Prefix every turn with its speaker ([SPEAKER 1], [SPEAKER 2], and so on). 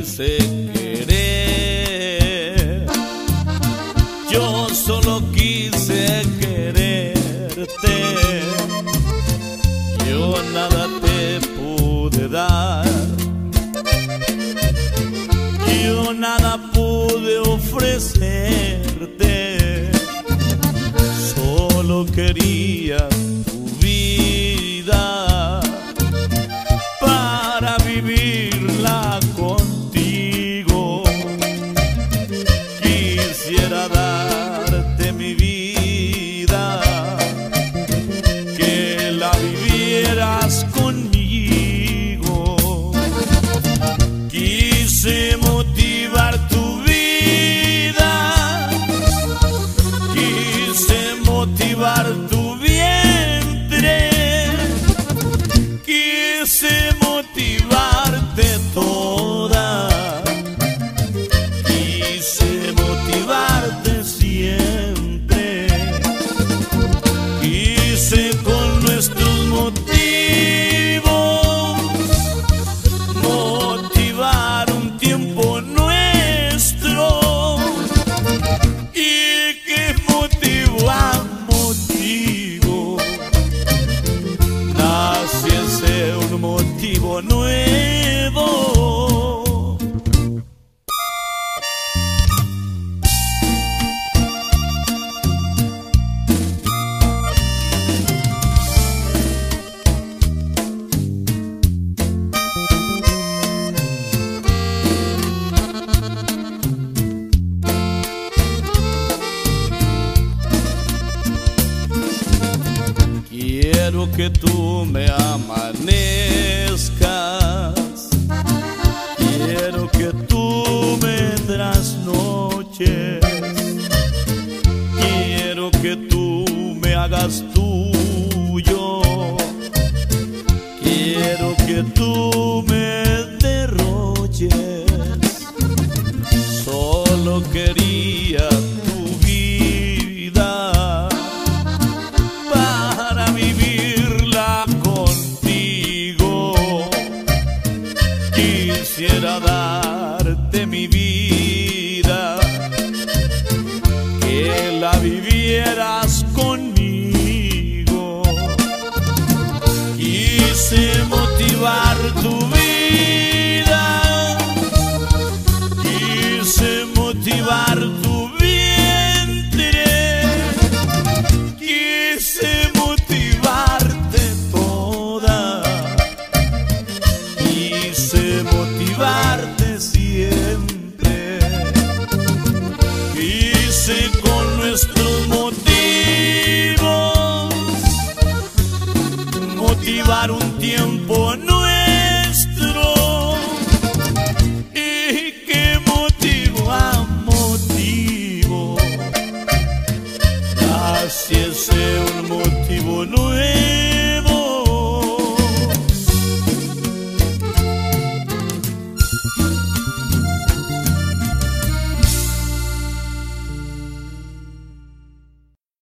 [SPEAKER 1] quise querer, yo solo quise quererte. Yo nada te pude dar, yo nada pude ofrecerte. Solo quería tu vida para vivirla contigo. Quisiera darte mi vida, que la vivieras conmigo. Quise motivar tu vida, quise motivar tu vientre, quise motivarte toda, quise motivarte siempre. Quise con nuestros motivos motivar un tiempo nuestro, y que motivo a motivo naciese un motivo nuevo. Quiero que tú me amanezcas, quiero que tú me trasnoches, quiero que tú me hagas tuyo, quiero que tú me derroches. Solo quería tu vida para vivirla contigo. Quisiera darte mi vida, que la vivieras conmigo. Quise motivar tu vida, quise motivar tu vientre, quise motivarte toda, quise motivarte siempre. Quise con nuestros motivos motivar un tiempo nuestro, y que motivo a motivo naciese un motivo nuevo.